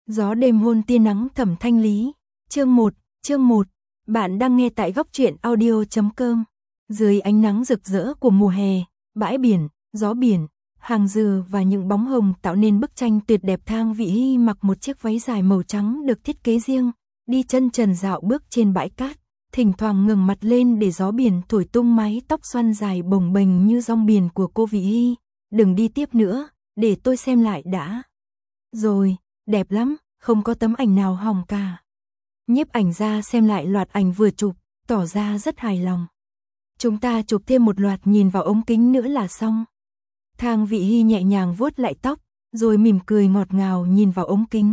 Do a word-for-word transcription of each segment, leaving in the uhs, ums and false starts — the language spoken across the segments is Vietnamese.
Gió đêm hôn tia nắng Thẩm Thanh Lý. Chương một, chương một. Bạn đang nghe tại góc truyện audio chấm com. Dưới ánh nắng rực rỡ của mùa hè, bãi biển, gió biển, hàng dừa và những bóng hồng tạo nên bức tranh tuyệt đẹp. Thang Vị Hy mặc một chiếc váy dài màu trắng được thiết kế riêng, đi chân trần dạo bước trên bãi cát, thỉnh thoảng ngẩng mặt lên để gió biển thổi tung mái tóc xoăn dài bồng bềnh như rong biển của cô Vị Hy. Đừng đi tiếp nữa, để tôi xem lại đã. Rồi, đẹp lắm, không có tấm ảnh nào hỏng cả. Nhiếp ảnh gia xem lại loạt ảnh vừa chụp, tỏ ra rất hài lòng. Chúng ta chụp thêm một loạt nhìn vào ống kính nữa là xong. Thang Vị Hy nhẹ nhàng vuốt lại tóc, rồi mỉm cười ngọt ngào nhìn vào ống kính.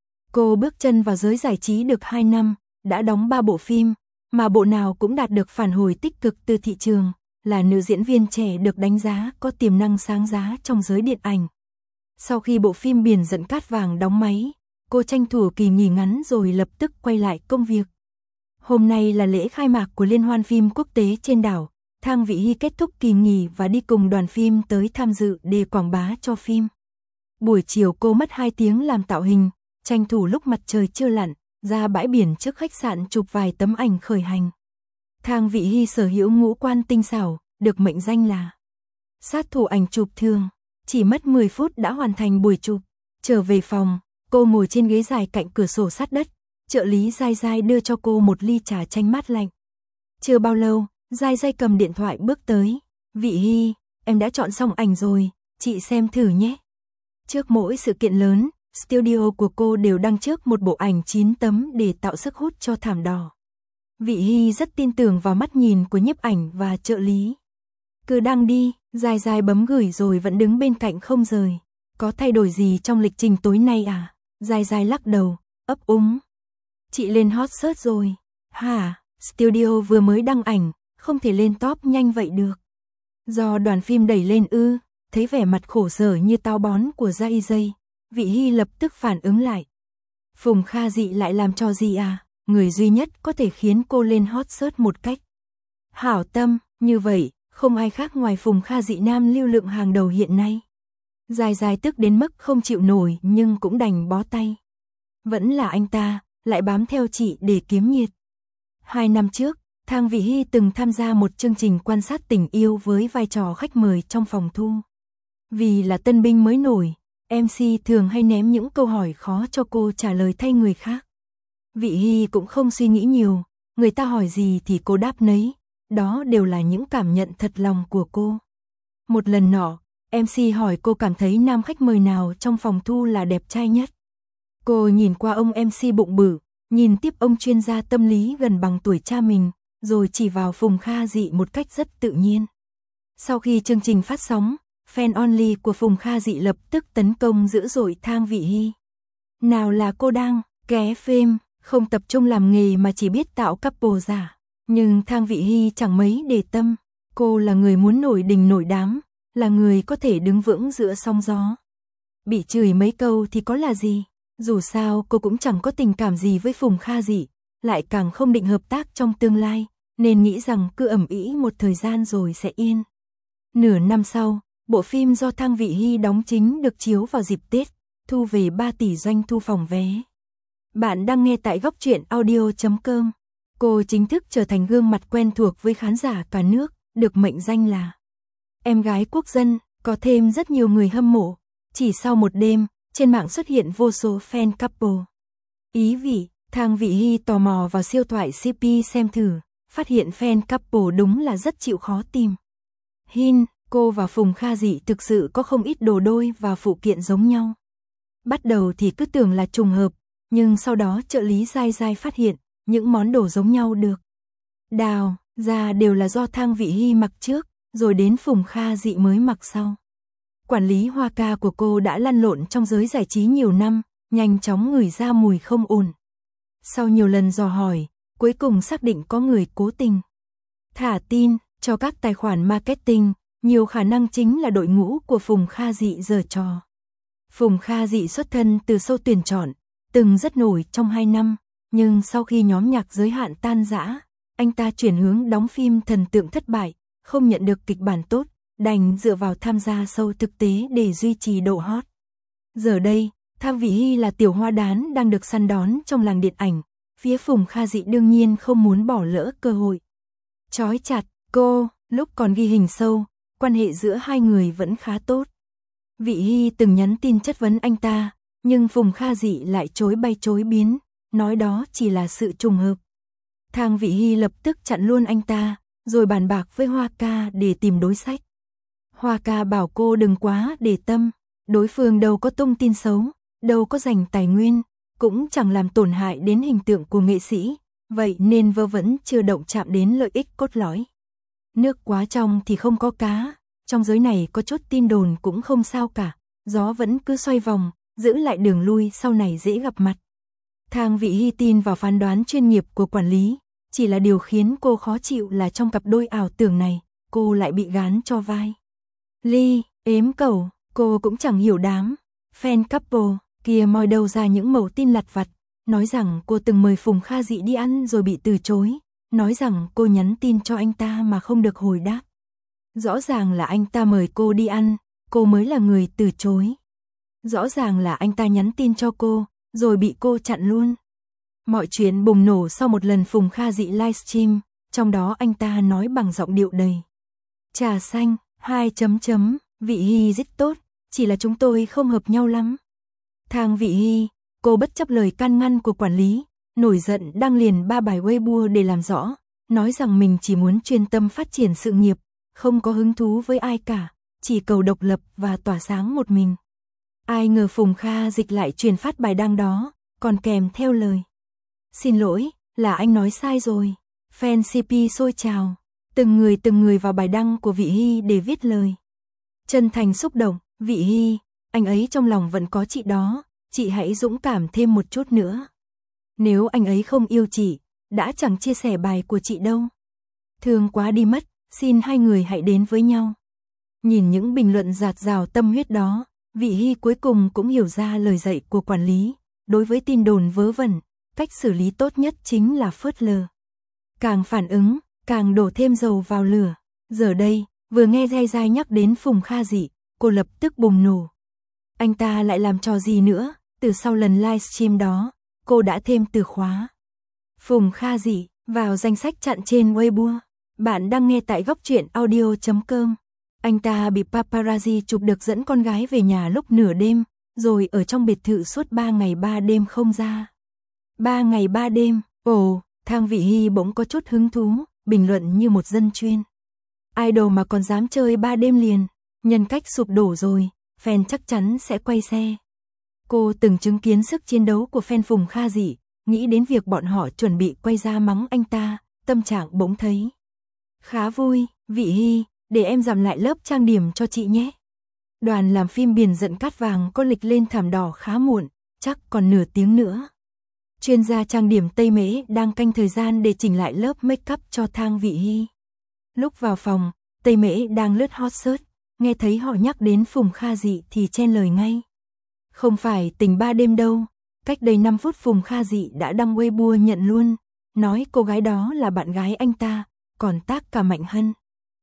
Cô bước chân vào giới giải trí được hai năm, đã đóng ba bộ phim, mà bộ nào cũng đạt được phản hồi tích cực từ thị trường, là nữ diễn viên trẻ được đánh giá có tiềm năng sáng giá trong giới điện ảnh. Sau khi bộ phim Biển Dẫn Cát Vàng đóng máy, cô tranh thủ kỳ nghỉ ngắn rồi lập tức quay lại công việc. Hôm nay là lễ khai mạc của Liên hoan phim quốc tế trên đảo. Thang Vị Hy kết thúc kỳ nghỉ và đi cùng đoàn phim tới tham dự để quảng bá cho phim. Buổi chiều cô mất hai tiếng làm tạo hình, tranh thủ lúc mặt trời chưa lặn, ra bãi biển trước khách sạn chụp vài tấm ảnh khởi hành. Thang Vị Hy sở hữu ngũ quan tinh xảo, được mệnh danh là sát thủ ảnh chụp thường. Chỉ mất mười phút đã hoàn thành buổi chụp. Trở về phòng, cô ngồi trên ghế dài cạnh cửa sổ sát đất. Trợ lý Giai Giai đưa cho cô một ly trà chanh mát lạnh. Chưa bao lâu, Giai Giai cầm điện thoại bước tới. Vị Hy, em đã chọn xong ảnh rồi, chị xem thử nhé. Trước mỗi sự kiện lớn, studio của cô đều đăng trước một bộ ảnh chín tấm để tạo sức hút cho thảm đỏ. Vị Hy rất tin tưởng vào mắt nhìn của nhiếp ảnh và trợ lý. Cứ đăng đi, Giai Giai bấm gửi rồi vẫn đứng bên cạnh không rời. Có thay đổi gì trong lịch trình tối nay à? Giai Giai lắc đầu, ấp úng. Chị lên hot search rồi. Hả? Studio vừa mới đăng ảnh, không thể lên top nhanh vậy được. Do đoàn phim đẩy lên ư? Thấy vẻ mặt khổ sở như táo bón của Giai Giai, Vị Hy lập tức phản ứng lại. Phùng Kha Dị lại làm trò gì à? Người duy nhất có thể khiến cô lên hot search một cách hảo tâm, như vậy, không ai khác ngoài Phùng Kha Dị nam lưu lượng hàng đầu hiện nay. Giai Giai tức đến mức không chịu nổi nhưng cũng đành bó tay. Vẫn là anh ta, lại bám theo chị để kiếm nhiệt. Hai năm trước, Thang Vị Hy từng tham gia một chương trình quan sát tình yêu với vai trò khách mời trong phòng thu. Vì là tân binh mới nổi, em xê thường hay ném những câu hỏi khó cho cô trả lời thay người khác. Vị Hy cũng không suy nghĩ nhiều, người ta hỏi gì thì cô đáp nấy, đó đều là những cảm nhận thật lòng của cô. Một lần nọ, em xê hỏi cô cảm thấy nam khách mời nào trong phòng thu là đẹp trai nhất. Cô nhìn qua ông em xê bụng bự, nhìn tiếp ông chuyên gia tâm lý gần bằng tuổi cha mình, rồi chỉ vào Phùng Kha Dị một cách rất tự nhiên. Sau khi chương trình phát sóng, fan only của Phùng Kha Dị lập tức tấn công dữ dội Thang Vị Hy. Nào là cô đang ké phim, không tập trung làm nghề mà chỉ biết tạo couple giả. Nhưng Thang Vị Hy chẳng mấy để tâm, cô là người muốn nổi đình nổi đám, là người có thể đứng vững giữa sóng gió. Bị chửi mấy câu thì có là gì, dù sao cô cũng chẳng có tình cảm gì với Phùng Kha Dị, lại càng không định hợp tác trong tương lai, nên nghĩ rằng cứ ầm ĩ một thời gian rồi sẽ yên. Nửa năm sau, bộ phim do Thang Vị Hy đóng chính được chiếu vào dịp Tết, thu về ba tỷ doanh thu phòng vé. Bạn đang nghe tại góc truyện audio chấm com. Cô chính thức trở thành gương mặt quen thuộc với khán giả cả nước, được mệnh danh là em gái quốc dân, có thêm rất nhiều người hâm mộ. Chỉ sau một đêm, trên mạng xuất hiện vô số fan couple. Ý vị, Thang Vị Hy tò mò vào siêu thoại xê pê xem thử, phát hiện fan couple đúng là rất chịu khó tìm. Hin, cô và Phùng Kha Dị thực sự có không ít đồ đôi và phụ kiện giống nhau. Bắt đầu thì cứ tưởng là trùng hợp, nhưng sau đó trợ lý Giai Giai phát hiện, những món đồ giống nhau được đào ra đều là do Thang Vị Hy mặc trước, rồi đến Phùng Kha Dị mới mặc sau. Quản lý Hoa ca của cô đã lăn lộn trong giới giải trí nhiều năm, nhanh chóng ngửi ra mùi không ổn. Sau nhiều lần dò hỏi, cuối cùng xác định có người cố tình thả tin cho các tài khoản marketing, nhiều khả năng chính là đội ngũ của Phùng Kha Dị giở trò. Phùng Kha Dị xuất thân từ show tuyển chọn, từng rất nổi trong hai năm, nhưng sau khi nhóm nhạc giới hạn tan rã, anh ta chuyển hướng đóng phim thần tượng thất bại, không nhận được kịch bản tốt, đành dựa vào tham gia show thực tế để duy trì độ hot. Giờ đây, Thang Vị Hy là tiểu hoa đán đang được săn đón trong làng điện ảnh, phía Phùng Kha Dị đương nhiên không muốn bỏ lỡ cơ hội. Chói chặt, cô, lúc còn ghi hình sâu, quan hệ giữa hai người vẫn khá tốt. Vị Hy từng nhắn tin chất vấn anh ta, nhưng Phùng Kha Dị lại chối bay chối biến, nói đó chỉ là sự trùng hợp. Thang Vị Hy lập tức chặn luôn anh ta, rồi bàn bạc với Hoa Ca để tìm đối sách. Hoa Ca bảo cô đừng quá để tâm, đối phương đâu có tung tin xấu, đâu có dành tài nguyên, cũng chẳng làm tổn hại đến hình tượng của nghệ sĩ, vậy nên vơ vẫn chưa động chạm đến lợi ích cốt lõi. Nước quá trong thì không có cá, trong giới này có chút tin đồn cũng không sao cả, gió vẫn cứ xoay vòng, giữ lại đường lui sau này dễ gặp mặt. Thang Vị Hy tin vào phán đoán chuyên nghiệp của quản lý, chỉ là điều khiến cô khó chịu là trong cặp đôi ảo tưởng này, cô lại bị gán cho vai Ly, ếm cẩu, cô cũng chẳng hiểu đám fan couple kia moi đâu ra những mẩu tin lặt vặt, nói rằng cô từng mời Phùng Kha Dị đi ăn rồi bị từ chối, nói rằng cô nhắn tin cho anh ta mà không được hồi đáp. Rõ ràng là anh ta mời cô đi ăn, cô mới là người từ chối. Rõ ràng là anh ta nhắn tin cho cô, rồi bị cô chặn luôn. Mọi chuyện bùng nổ sau một lần Phùng Kha Dị livestream, trong đó anh ta nói bằng giọng điệu đầy trà xanh, hai chấm chấm, Vị Hy rất tốt, chỉ là chúng tôi không hợp nhau lắm. Thang Vị Hy, cô bất chấp lời can ngăn của quản lý, nổi giận đăng liền ba bài Weibo để làm rõ, nói rằng mình chỉ muốn chuyên tâm phát triển sự nghiệp, không có hứng thú với ai cả, chỉ cầu độc lập và tỏa sáng một mình. Ai ngờ Phùng Kha Dịch lại truyền phát bài đăng đó, còn kèm theo lời xin lỗi, là anh nói sai rồi. Fan xê pê sôi trào, từng người từng người vào bài đăng của Vị Hy để viết lời chân thành xúc động. Vị Hy, anh ấy trong lòng vẫn có chị đó, chị hãy dũng cảm thêm một chút nữa. Nếu anh ấy không yêu chị, đã chẳng chia sẻ bài của chị đâu. Thương quá đi mất, xin hai người hãy đến với nhau. Nhìn những bình luận dạt dào tâm huyết đó, Vị Hy cuối cùng cũng hiểu ra lời dạy của quản lý, đối với tin đồn vớ vẩn, cách xử lý tốt nhất chính là phớt lờ. Càng phản ứng, càng đổ thêm dầu vào lửa. Giờ đây, vừa nghe dai dai nhắc đến Phùng Kha Dị, cô lập tức bùng nổ. Anh ta lại làm trò gì nữa? Từ sau lần livestream đó, cô đã thêm từ khóa Phùng Kha Dị vào danh sách chặn trên Weibo. Bạn đang nghe tại góc truyện audio chấm com. Anh ta bị paparazzi chụp được dẫn con gái về nhà lúc nửa đêm, rồi ở trong biệt thự suốt ba ngày ba đêm không ra. Ba ngày ba đêm, ồ, Thang Vị Hy bỗng có chút hứng thú, bình luận như một dân chuyên. Idol mà còn dám chơi ba đêm liền, nhân cách sụp đổ rồi, fan chắc chắn sẽ quay xe. Cô từng chứng kiến sức chiến đấu của fan Phùng Kha Dị, nghĩ đến việc bọn họ chuẩn bị quay ra mắng anh ta, tâm trạng bỗng thấy khá vui. Vị Hy, để em giảm lại lớp trang điểm cho chị nhé. Đoàn làm phim Biển Giận Cát Vàng có lịch lên thảm đỏ khá muộn, chắc còn nửa tiếng nữa. Chuyên gia trang điểm Tây Mễ đang canh thời gian để chỉnh lại lớp make up cho Thang Vị Hy. Lúc vào phòng, Tây Mễ đang lướt hot search, nghe thấy họ nhắc đến Phùng Kha Dị thì chen lời ngay. Không phải tình ba đêm đâu, cách đây năm phút Phùng Kha Dị đã đăng Weibo nhận luôn, nói cô gái đó là bạn gái anh ta, còn tag cả Mạnh Hân.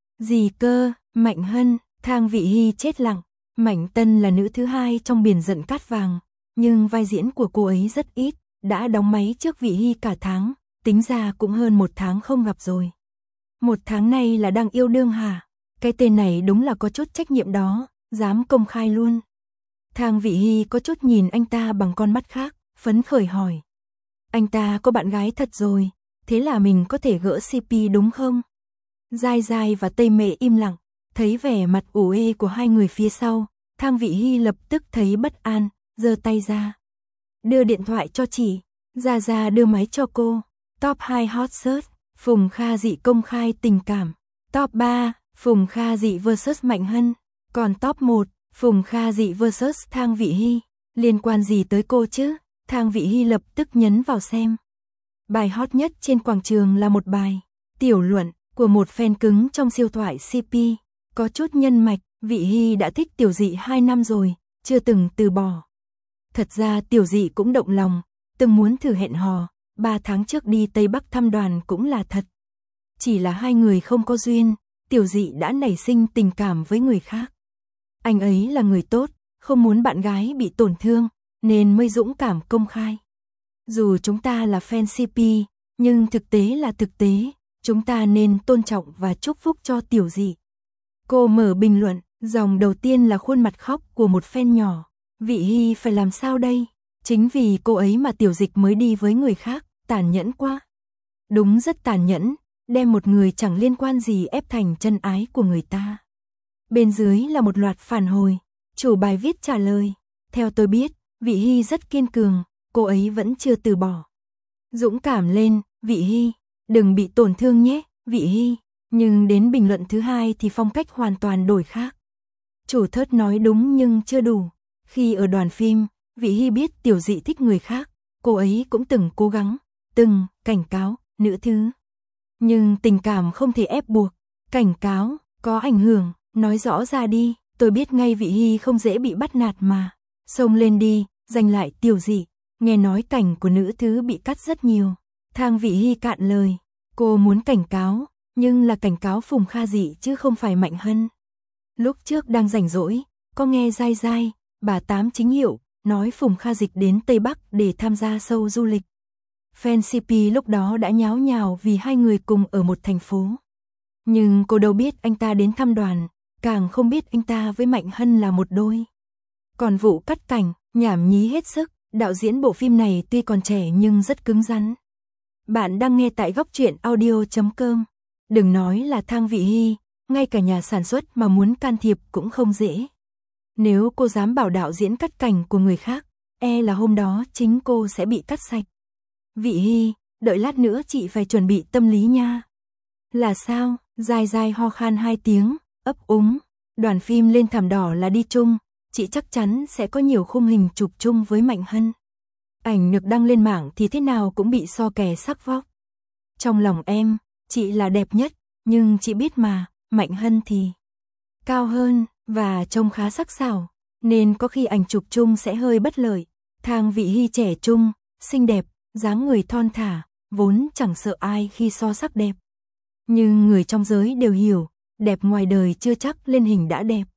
Gì cơ, Mạnh Hân? Thang Vị Hy chết lặng. Mạnh Tân là nữ thứ hai trong Biển Giận Cát Vàng, nhưng vai diễn của cô ấy rất ít, đã đóng máy trước Vị Hy cả tháng, tính ra cũng hơn một tháng không gặp rồi. Một tháng nay là đang yêu đương hả? Cái tên này đúng là có chút trách nhiệm đó, dám công khai luôn. Thang Vị Hy có chút nhìn anh ta bằng con mắt khác, phấn khởi hỏi. Anh ta có bạn gái thật rồi, thế là mình có thể gỡ xê pê đúng không? Dai Dai và Tây Mễ im lặng, thấy vẻ mặt ủ ê của hai người phía sau, Thang Vị Hy lập tức thấy bất an, giơ tay ra. Đưa điện thoại cho chị, Gia Gia đưa máy cho cô. Top hai hot search, Phùng Kha Dị công khai tình cảm. Top ba, Phùng Kha Dị versus Mạnh Hân. Còn top một, Phùng Kha Dị versus Thang Vị Hy. Liên quan gì tới cô chứ? Thang Vị Hy lập tức nhấn vào xem. Bài hot nhất trên quảng trường là một bài tiểu luận của một fan cứng trong siêu thoại xê pê. Có chút nhân mạch, Vị Hy đã thích Tiểu Dị hai năm rồi, chưa từng từ bỏ. Thật ra Tiểu Dị cũng động lòng, từng muốn thử hẹn hò, ba tháng trước đi Tây Bắc thăm đoàn cũng là thật. Chỉ là hai người không có duyên, Tiểu Dị đã nảy sinh tình cảm với người khác. Anh ấy là người tốt, không muốn bạn gái bị tổn thương, nên mới dũng cảm công khai. Dù chúng ta là fan xê pê, nhưng thực tế là thực tế, chúng ta nên tôn trọng và chúc phúc cho Tiểu Dị. Cô mở bình luận, dòng đầu tiên là khuôn mặt khóc của một fan nhỏ. Vị Hy phải làm sao đây? Chính vì cô ấy mà Tiểu Dịch mới đi với người khác, tàn nhẫn quá. Đúng rất tàn nhẫn, đem một người chẳng liên quan gì ép thành chân ái của người ta. Bên dưới là một loạt phản hồi, chủ bài viết trả lời. Theo tôi biết, Vị Hy rất kiên cường, cô ấy vẫn chưa từ bỏ. Dũng cảm lên, Vị Hy, đừng bị tổn thương nhé, Vị Hy. Nhưng đến bình luận thứ hai thì phong cách hoàn toàn đổi khác. Chủ thớt nói đúng nhưng chưa đủ. Khi ở đoàn phim, Vị Hy biết Tiểu Dị thích người khác, cô ấy cũng từng cố gắng, từng cảnh cáo, nữ thứ. Nhưng tình cảm không thể ép buộc, cảnh cáo, có ảnh hưởng, nói rõ ra đi, tôi biết ngay Vị Hy không dễ bị bắt nạt mà. Xông lên đi, giành lại Tiểu Dị, nghe nói cảnh của nữ thứ bị cắt rất nhiều. Thang Vị Hy cạn lời, cô muốn cảnh cáo, nhưng là cảnh cáo Phùng Kha Dị chứ không phải Mạnh Hân. Lúc trước đang rảnh rỗi, có nghe dai dai, bà Tám Chính Hiệu, nói Phùng Kha Dịch đến Tây Bắc để tham gia show du lịch. Fan xê pê lúc đó đã nháo nhào vì hai người cùng ở một thành phố. Nhưng cô đâu biết anh ta đến thăm đoàn, càng không biết anh ta với Mạnh Hân là một đôi. Còn vụ cắt cảnh, nhảm nhí hết sức, đạo diễn bộ phim này tuy còn trẻ nhưng rất cứng rắn. Bạn đang nghe tại góc truyện audio chấm com. Đừng nói là Thang Vị Hy, ngay cả nhà sản xuất mà muốn can thiệp cũng không dễ. Nếu cô dám bảo đạo diễn cắt cảnh của người khác, e là hôm đó chính cô sẽ bị cắt sạch. Vị Hy, đợi lát nữa chị phải chuẩn bị tâm lý nha. Là sao? Dài dài ho khan hai tiếng, ấp úng. Đoàn phim lên thảm đỏ là đi chung, chị chắc chắn sẽ có nhiều khung hình chụp chung với Mạnh Hân. Ảnh được đăng lên mạng thì thế nào cũng bị so kè sắc vóc. Trong lòng em, chị là đẹp nhất, nhưng chị biết mà, Mạnh Hân thì cao hơn và trông khá sắc sảo, nên có khi ảnh chụp chung sẽ hơi bất lợi. Thang Vị Hy trẻ trung, xinh đẹp, dáng người thon thả, vốn chẳng sợ ai khi so sắc đẹp. Nhưng người trong giới đều hiểu, đẹp ngoài đời chưa chắc lên hình đã đẹp.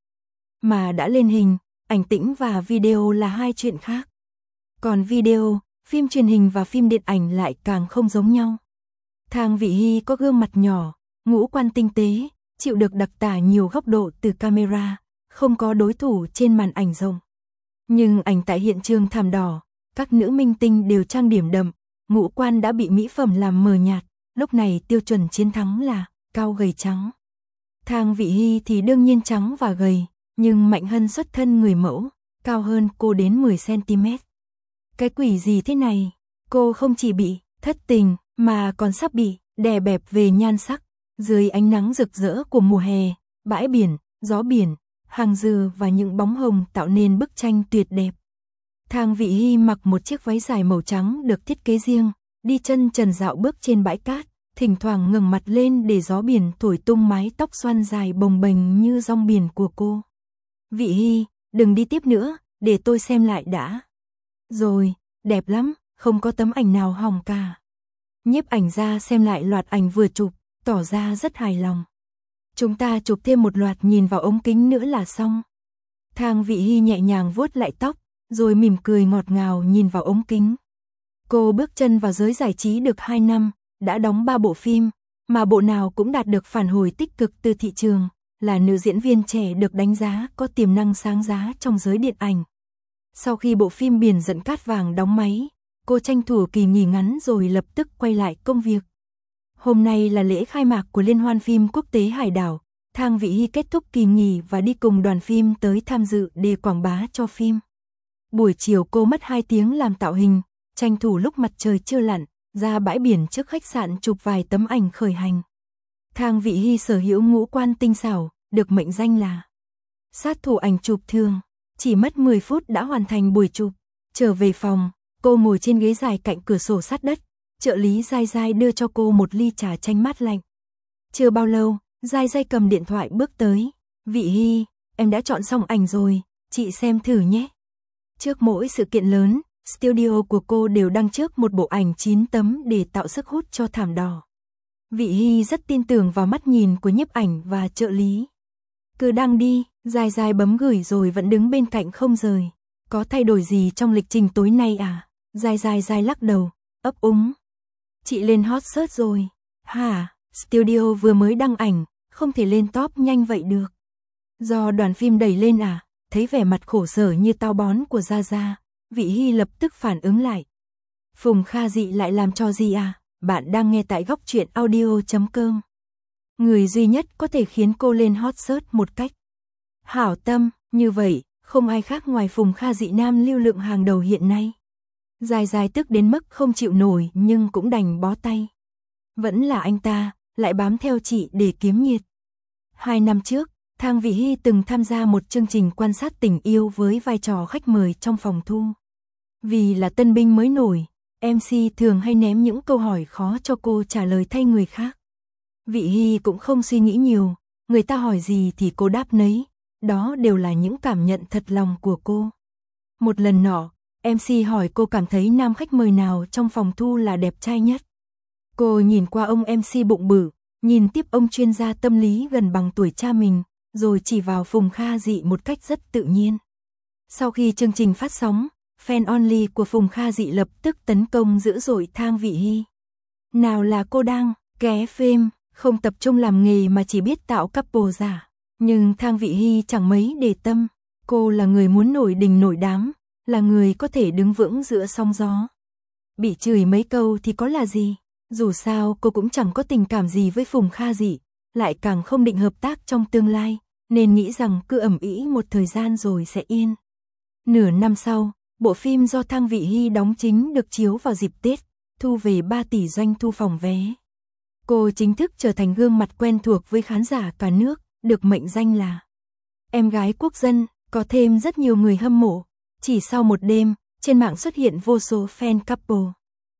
Mà đã lên hình, ảnh tĩnh và video là hai chuyện khác. Còn video, phim truyền hình và phim điện ảnh lại càng không giống nhau. Thang Vị Hy có gương mặt nhỏ, ngũ quan tinh tế, chịu được đặc tả nhiều góc độ từ camera, không có đối thủ trên màn ảnh rộng. Nhưng ảnh tại hiện trường thảm đỏ, các nữ minh tinh đều trang điểm đậm, ngũ quan đã bị mỹ phẩm làm mờ nhạt, lúc này tiêu chuẩn chiến thắng là cao gầy trắng. Thang Vị Hy thì đương nhiên trắng và gầy, nhưng Mạnh Hân xuất thân người mẫu, cao hơn cô đến mười xăng ti mét. Cái quỷ gì thế này? Cô không chỉ bị thất tình mà còn sắp bị đè bẹp về nhan sắc. Dưới ánh nắng rực rỡ của mùa hè, bãi biển, gió biển, hàng dừa và những bóng hồng tạo nên bức tranh tuyệt đẹp. Thang Vị Hy mặc một chiếc váy dài màu trắng được thiết kế riêng, đi chân trần dạo bước trên bãi cát, thỉnh thoảng ngẩng mặt lên để gió biển thổi tung mái tóc xoăn dài bồng bềnh như rong biển của cô. Vị Hy, đừng đi tiếp nữa, để tôi xem lại đã. Rồi, đẹp lắm, không có tấm ảnh nào hỏng cả. Nhiếp ảnh gia xem lại loạt ảnh vừa chụp, tỏ ra rất hài lòng. Chúng ta chụp thêm một loạt nhìn vào ống kính nữa là xong. Thang Vị Hy nhẹ nhàng vuốt lại tóc, rồi mỉm cười ngọt ngào nhìn vào ống kính. Cô bước chân vào giới giải trí được hai năm, đã đóng ba bộ phim, mà bộ nào cũng đạt được phản hồi tích cực từ thị trường, là nữ diễn viên trẻ được đánh giá có tiềm năng sáng giá trong giới điện ảnh. Sau khi bộ phim Biển Giận Cát Vàng đóng máy, cô tranh thủ kỳ nghỉ ngắn rồi lập tức quay lại công việc. Hôm nay là lễ khai mạc của Liên hoan phim quốc tế Hải đảo, Thang Vị Hy kết thúc kỳ nghỉ và đi cùng đoàn phim tới tham dự để quảng bá cho phim. Buổi chiều cô mất hai tiếng làm tạo hình, tranh thủ lúc mặt trời chưa lặn, ra bãi biển trước khách sạn chụp vài tấm ảnh khởi hành. Thang Vị Hy sở hữu ngũ quan tinh xảo, được mệnh danh là sát thủ ảnh chụp thường, chỉ mất mười phút đã hoàn thành buổi chụp. Trở về phòng, cô ngồi trên ghế dài cạnh cửa sổ sát đất, trợ lý Giai Giai đưa cho cô một ly trà chanh mát lạnh. Chưa bao lâu, Giai Giai cầm điện thoại bước tới. Vị Hy, em đã chọn xong ảnh rồi, chị xem thử nhé. Trước mỗi sự kiện lớn, studio của cô đều đăng trước một bộ ảnh chín tấm để tạo sức hút cho thảm đỏ. Vị Hy rất tin tưởng vào mắt nhìn của nhiếp ảnh và trợ lý. Cứ đăng đi, Giai Giai bấm gửi rồi vẫn đứng bên cạnh không rời. có thay đổi gì trong lịch trình tối nay à? Dài dài dài lắc đầu, ấp úng. Chị lên hot search rồi. Hả? Studio vừa mới đăng ảnh, không thể lên top nhanh vậy được. Do đoàn phim đẩy lên à? Thấy vẻ mặt khổ sở như tao bón của Gia Gia, Vị Hy lập tức phản ứng lại. Phùng Kha Dị lại làm cho gì à? Bạn đang nghe tại góc truyện audio chấm com. Người duy nhất có thể khiến cô lên hot search một cách hảo tâm, như vậy, không ai khác ngoài Phùng Kha Dị nam lưu lượng hàng đầu hiện nay. Dài dài tức đến mức không chịu nổi nhưng cũng đành bó tay. Vẫn là anh ta, lại bám theo chị để kiếm nhiệt. Hai năm trước, Thang Vị Hy từng tham gia một chương trình quan sát tình yêu với vai trò khách mời trong phòng thu. Vì là tân binh mới nổi, em xê thường hay ném những câu hỏi khó cho cô trả lời thay người khác. Vị Hy cũng không suy nghĩ nhiều, người ta hỏi gì thì cô đáp nấy, đó đều là những cảm nhận thật lòng của cô. Một lần nọ, em xê hỏi cô cảm thấy nam khách mời nào trong phòng thu là đẹp trai nhất. Cô nhìn qua ông em xê bụng bự, nhìn tiếp ông chuyên gia tâm lý gần bằng tuổi cha mình, rồi chỉ vào Phùng Kha Dị một cách rất tự nhiên. Sau khi chương trình phát sóng, fan only của Phùng Kha Dị lập tức tấn công dữ dội Thang Vị Hy. Nào là cô đang ké phim, không tập trung làm nghề mà chỉ biết tạo couple giả. Nhưng Thang Vị Hy chẳng mấy để tâm, cô là người muốn nổi đình nổi đám, là người có thể đứng vững giữa sóng gió. Bị chửi mấy câu thì có là gì, dù sao cô cũng chẳng có tình cảm gì với Phùng Kha Dị, lại càng không định hợp tác trong tương lai, nên nghĩ rằng cứ ầm ĩ một thời gian rồi sẽ yên. Nửa năm sau, bộ phim do Thang Vị Hy đóng chính được chiếu vào dịp Tết, thu về ba tỷ doanh thu phòng vé. Cô chính thức trở thành gương mặt quen thuộc với khán giả cả nước, được mệnh danh là em gái quốc dân, có thêm rất nhiều người hâm mộ. Chỉ sau một đêm, trên mạng xuất hiện vô số fan couple.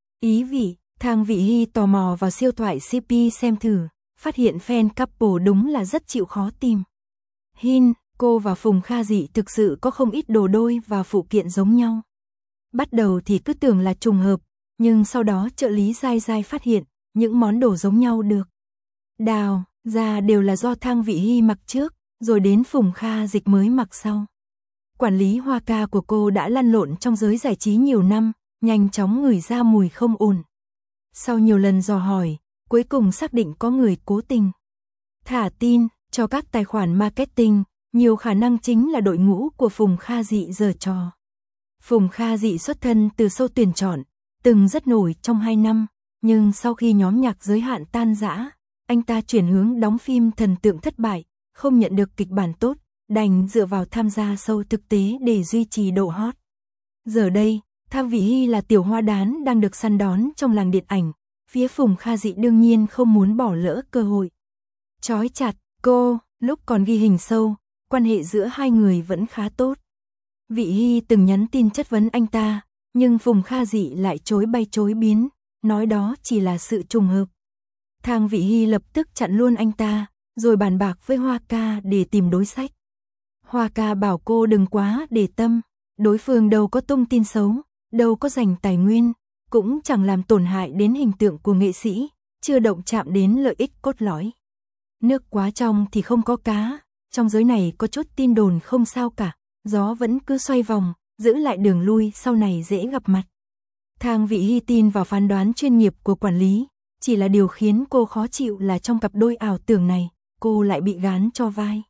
Ý vị, Thang Vị Hy tò mò vào siêu thoại xê pê xem thử, phát hiện fan couple đúng là rất chịu khó tìm. Hin, cô và Phùng Kha Dị thực sự có không ít đồ đôi và phụ kiện giống nhau. Bắt đầu thì cứ tưởng là trùng hợp, nhưng sau đó trợ lý dai dai phát hiện, những món đồ giống nhau được đào ra đều là do Thang Vị Hy mặc trước, rồi đến Phùng Kha Dịch mới mặc sau. Quản lý Hoa ca của cô đã lăn lộn trong giới giải trí nhiều năm, nhanh chóng ngửi ra mùi không ổn. Sau nhiều lần dò hỏi, cuối cùng xác định có người cố tình thả tin cho các tài khoản marketing, nhiều khả năng chính là đội ngũ của Phùng Kha Dị giở trò. Phùng Kha Dị xuất thân từ show tuyển chọn, từng rất nổi trong hai năm, nhưng sau khi nhóm nhạc giới hạn tan rã, anh ta chuyển hướng đóng phim thần tượng thất bại, không nhận được kịch bản tốt, đành dựa vào tham gia show thực tế để duy trì độ hot. Giờ đây, Thang Vị Hy là tiểu hoa đán đang được săn đón trong làng điện ảnh, phía Phùng Kha Dị đương nhiên không muốn bỏ lỡ cơ hội. Chói chặt, cô, lúc còn ghi hình show, quan hệ giữa hai người vẫn khá tốt. Vị Hy từng nhắn tin chất vấn anh ta, nhưng Phùng Kha Dị lại chối bay chối biến, nói đó chỉ là sự trùng hợp. Thang Vị Hy lập tức chặn luôn anh ta, rồi bàn bạc với Hoa ca để tìm đối sách. Hoa ca bảo cô đừng quá để tâm, đối phương đâu có tung tin xấu, đâu có dành tài nguyên, cũng chẳng làm tổn hại đến hình tượng của nghệ sĩ, chưa động chạm đến lợi ích cốt lõi. Nước quá trong thì không có cá, trong giới này có chút tin đồn không sao cả, gió vẫn cứ xoay vòng, giữ lại đường lui sau này dễ gặp mặt. Thang Vị Hy tin vào phán đoán chuyên nghiệp của quản lý, chỉ là điều khiến cô khó chịu là trong cặp đôi ảo tưởng này, cô lại bị gán cho vai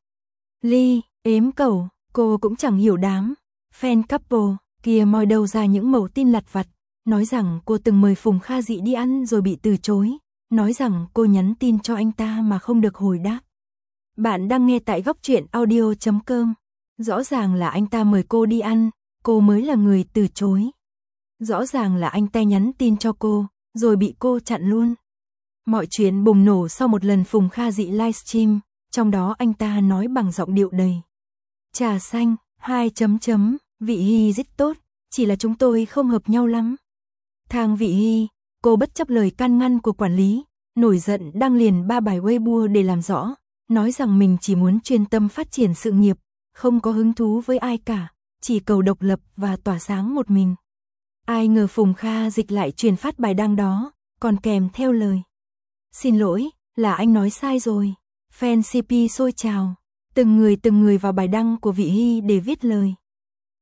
Ly, ếm cẩu, cô cũng chẳng hiểu đám fan couple kia moi đâu ra những mẩu tin lặt vặt, nói rằng cô từng mời Phùng Kha Dị đi ăn rồi bị từ chối, nói rằng cô nhắn tin cho anh ta mà không được hồi đáp. Bạn đang nghe tại góc truyện audio chấm com. Rõ ràng là anh ta mời cô đi ăn, cô mới là người từ chối. Rõ ràng là anh ta nhắn tin cho cô, rồi bị cô chặn luôn. Mọi chuyện bùng nổ sau một lần Phùng Kha Dị livestream, trong đó anh ta nói bằng giọng điệu đầy trà xanh, hai chấm chấm, Vị Hy rất tốt, chỉ là chúng tôi không hợp nhau lắm. Thang Vị Hy, cô bất chấp lời can ngăn của quản lý, nổi giận đăng liền ba bài Weibo để làm rõ, nói rằng mình chỉ muốn chuyên tâm phát triển sự nghiệp, không có hứng thú với ai cả, chỉ cầu độc lập và tỏa sáng một mình. Ai ngờ Phùng Kha Dịch lại truyền phát bài đăng đó, còn kèm theo lời xin lỗi, là anh nói sai rồi. Fan xê pê sôi trào, từng người từng người vào bài đăng của Vị Hy để viết lời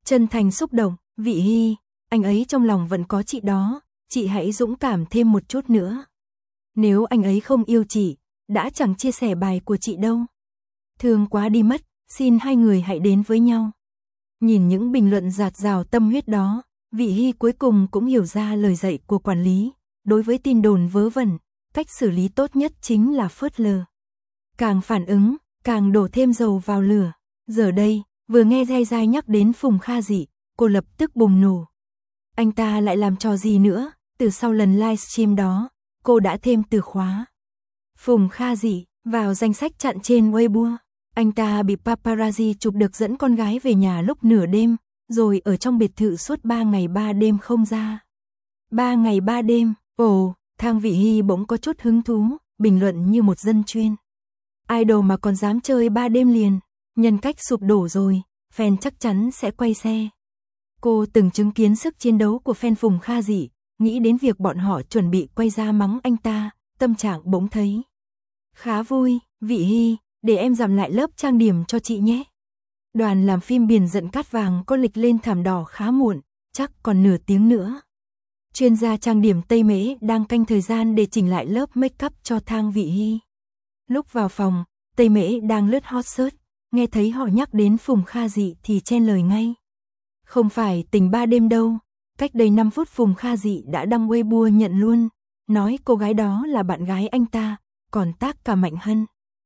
chân thành xúc động, Vị Hy, anh ấy trong lòng vẫn có chị đó, chị hãy dũng cảm thêm một chút nữa. Nếu anh ấy không yêu chị, đã chẳng chia sẻ bài của chị đâu. Thương quá đi mất, xin hai người hãy đến với nhau. Nhìn những bình luận dạt dào tâm huyết đó, Vị Hy cuối cùng cũng hiểu ra lời dạy của quản lý. Đối với tin đồn vớ vẩn, cách xử lý tốt nhất chính là phớt lờ. Càng phản ứng, càng đổ thêm dầu vào lửa. Giờ đây, vừa nghe Giai Giai nhắc đến Phùng Kha Dị, cô lập tức bùng nổ. Anh ta lại làm trò gì nữa? Từ sau lần livestream đó, cô đã thêm từ khóa Phùng Kha Dị vào danh sách chặn trên Weibo. Anh ta bị paparazzi chụp được dẫn con gái về nhà lúc nửa đêm, rồi ở trong biệt thự suốt ba ngày ba đêm không ra. Ba ngày ba đêm, ồ, Thang Vị Hy bỗng có chút hứng thú, bình luận như một dân chuyên. Idol mà còn dám chơi ba đêm liền, nhân cách sụp đổ rồi, fan chắc chắn sẽ quay xe. Cô từng chứng kiến sức chiến đấu của fan Phùng Kha Dị, nghĩ đến việc bọn họ chuẩn bị quay ra mắng anh ta, tâm trạng bỗng thấy khá vui. Vị Hy, để em giảm lại lớp trang điểm cho chị nhé. Đoàn làm phim Biển Giận Cát Vàng có lịch lên thảm đỏ khá muộn, chắc còn nửa tiếng nữa. Chuyên gia trang điểm Tây Mễ đang canh thời gian để chỉnh lại lớp make up cho Thang Vị Hy. Lúc vào phòng, Tây Mễ đang lướt hot search, nghe thấy họ nhắc đến Phùng Kha Dị thì chen lời ngay. Không phải tình ba đêm đâu, cách đây năm phút Phùng Kha Dị đã đăng Weibo nhận luôn, nói cô gái đó là bạn gái anh ta, còn tag cả Mạnh Hân.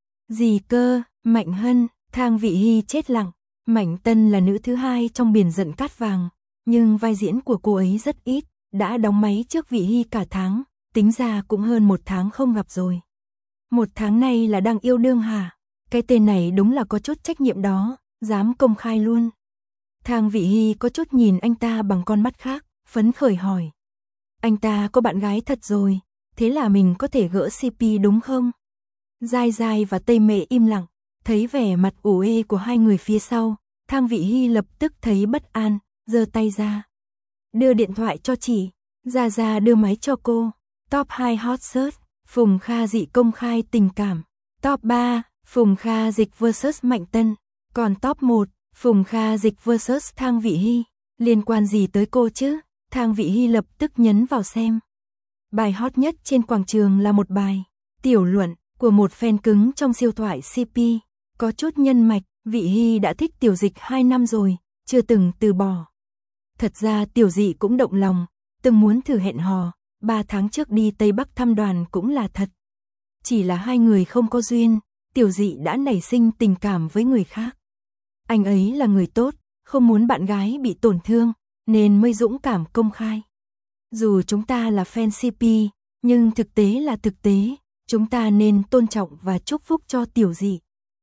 Gì cơ, Mạnh Hân? Thang Vị Hy chết lặng. Mạnh Tân là nữ thứ hai trong Biển Giận Cát Vàng, nhưng vai diễn của cô ấy rất ít, đã đóng máy trước Vị Hy cả tháng, tính ra cũng hơn một tháng không gặp rồi. Một tháng nay là đang yêu đương hả? Cái tên này đúng là có chút trách nhiệm đó, dám công khai luôn. Thang Vị Hy có chút nhìn anh ta bằng con mắt khác, phấn khởi hỏi. Anh ta có bạn gái thật rồi, thế là mình có thể gỡ xê pê đúng không? Giai Giai và Tây Mễ im lặng, thấy vẻ mặt ủ ê của hai người phía sau, Thang Vị Hy lập tức thấy bất an, giơ tay ra. Đưa điện thoại cho chị, Gia Gia đưa máy cho cô. Top hai hot search, Phùng Kha Dị công khai tình cảm. Top ba, Phùng Kha Dịch versus Mạnh Tân. Còn top một, Phùng Kha Dịch versus Thang Vị Hy. Liên quan gì tới cô chứ? Thang Vị Hy lập tức nhấn vào xem. Bài hot nhất trên quảng trường là một bài tiểu luận của một fan cứng trong siêu thoại xê pê. Có chút nhân mạch, Vị Hy đã thích Tiểu Dịch hai năm rồi, chưa từng từ bỏ. Thật ra Tiểu Dị cũng động lòng, từng muốn thử hẹn hò, ba tháng trước đi Tây Bắc thăm đoàn cũng là thật. Chỉ là hai người không có duyên, Tiểu Dị đã nảy sinh tình cảm với người khác. Anh ấy là người tốt, không muốn bạn gái bị tổn thương, nên mới dũng cảm công khai. Dù chúng ta là fan xê pê, nhưng thực tế là thực tế, chúng ta nên tôn trọng và chúc phúc cho Tiểu Dị.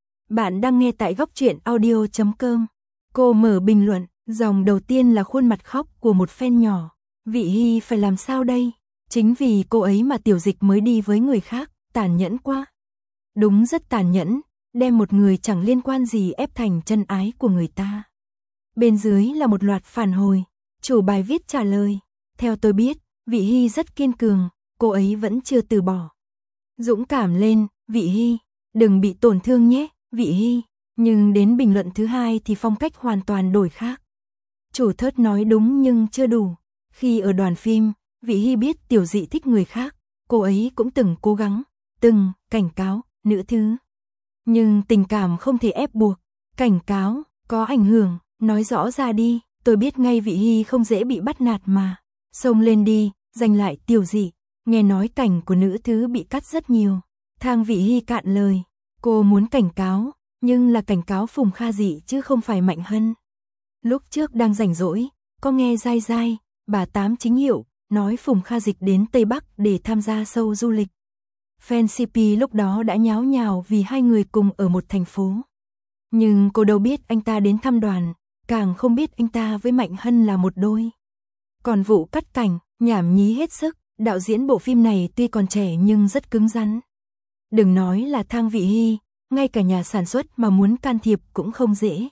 Bạn đang nghe tại góc truyện audio chấm com. Cô mở bình luận, dòng đầu tiên là khuôn mặt khóc của một fan nhỏ. Vị Hy phải làm sao đây? Chính vì cô ấy mà Tiểu Dịch mới đi với người khác, tàn nhẫn quá. Đúng rất tàn nhẫn, đem một người chẳng liên quan gì ép thành chân ái của người ta. Bên dưới là một loạt phản hồi, chủ bài viết trả lời. Theo tôi biết, Vị Hy rất kiên cường, cô ấy vẫn chưa từ bỏ. Dũng cảm lên, Vị Hy, đừng bị tổn thương nhé, Vị Hy. Nhưng đến bình luận thứ hai thì phong cách hoàn toàn đổi khác. Chủ thớt nói đúng nhưng chưa đủ. Khi ở đoàn phim, Vị Hy biết Tiểu Dị thích người khác, cô ấy cũng từng cố gắng, từng cảnh cáo nữ thứ. Nhưng tình cảm không thể ép buộc, cảnh cáo có ảnh hưởng, nói rõ ra đi, tôi biết ngay Vị Hy không dễ bị bắt nạt mà. Xông lên đi, giành lại Tiểu Dị. Nghe nói cảnh của nữ thứ bị cắt rất nhiều. Thang Vị Hy cạn lời, cô muốn cảnh cáo, nhưng là cảnh cáo Phùng Kha Dị chứ không phải Mạnh Hân. Lúc trước đang rảnh rỗi, có nghe Giai Giai, bà Tám Chính Hiệu, nói Phùng Kha Dịch đến Tây Bắc để tham gia show du lịch. Fan xê pê lúc đó đã nháo nhào vì hai người cùng ở một thành phố. Nhưng cô đâu biết anh ta đến thăm đoàn, càng không biết anh ta với Mạnh Hân là một đôi. Còn vụ cắt cảnh, nhảm nhí hết sức, đạo diễn bộ phim này tuy còn trẻ nhưng rất cứng rắn. Đừng nói là Thang Vị Hy, ngay cả nhà sản xuất mà muốn can thiệp cũng không dễ.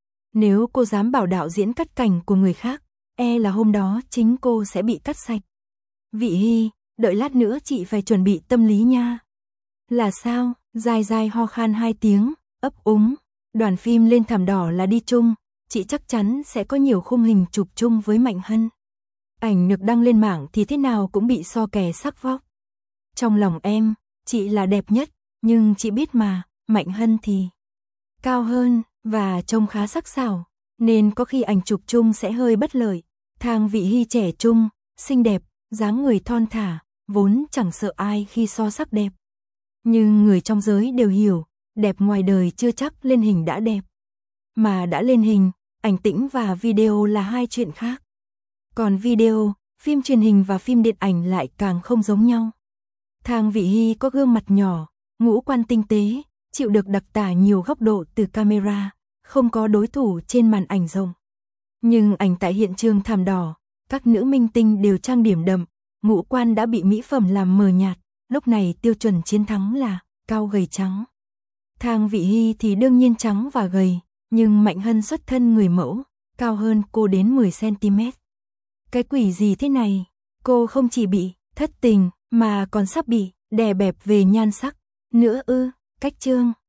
Nếu cô dám bảo đạo diễn cắt cảnh của người khác, e là hôm đó chính cô sẽ bị cắt sạch. Vị Hy, đợi lát nữa chị phải chuẩn bị tâm lý nha. Là sao? Giai Giai ho khan hai tiếng, ấp úng. Đoàn phim lên thảm đỏ là đi chung, chị chắc chắn sẽ có nhiều khung hình chụp chung với Mạnh Hân. Ảnh được đăng lên mạng thì thế nào cũng bị so kè sắc vóc. Trong lòng em, chị là đẹp nhất, nhưng chị biết mà, Mạnh Hân thì cao hơn, và trông khá sắc sảo, nên có khi ảnh chụp chung sẽ hơi bất lợi. Thang Vị Hy trẻ trung, xinh đẹp, dáng người thon thả, vốn chẳng sợ ai khi so sắc đẹp. Nhưng người trong giới đều hiểu, đẹp ngoài đời chưa chắc lên hình đã đẹp. Mà đã lên hình, ảnh tĩnh và video là hai chuyện khác. Còn video, phim truyền hình và phim điện ảnh lại càng không giống nhau. Thang Vị Hy có gương mặt nhỏ, ngũ quan tinh tế, chịu được đặc tả nhiều góc độ từ camera, không có đối thủ trên màn ảnh rộng. Nhưng ảnh tại hiện trường thảm đỏ, các nữ minh tinh đều trang điểm đậm, ngũ quan đã bị mỹ phẩm làm mờ nhạt, lúc này tiêu chuẩn chiến thắng là cao gầy trắng. Thang Vị Hy thì đương nhiên trắng và gầy, nhưng Mạnh Hân xuất thân người mẫu, cao hơn cô đến mười xăng ti mét. Cái quỷ gì thế này, cô không chỉ bị thất tình mà còn sắp bị đè bẹp về nhan sắc nữa ư? Cách chương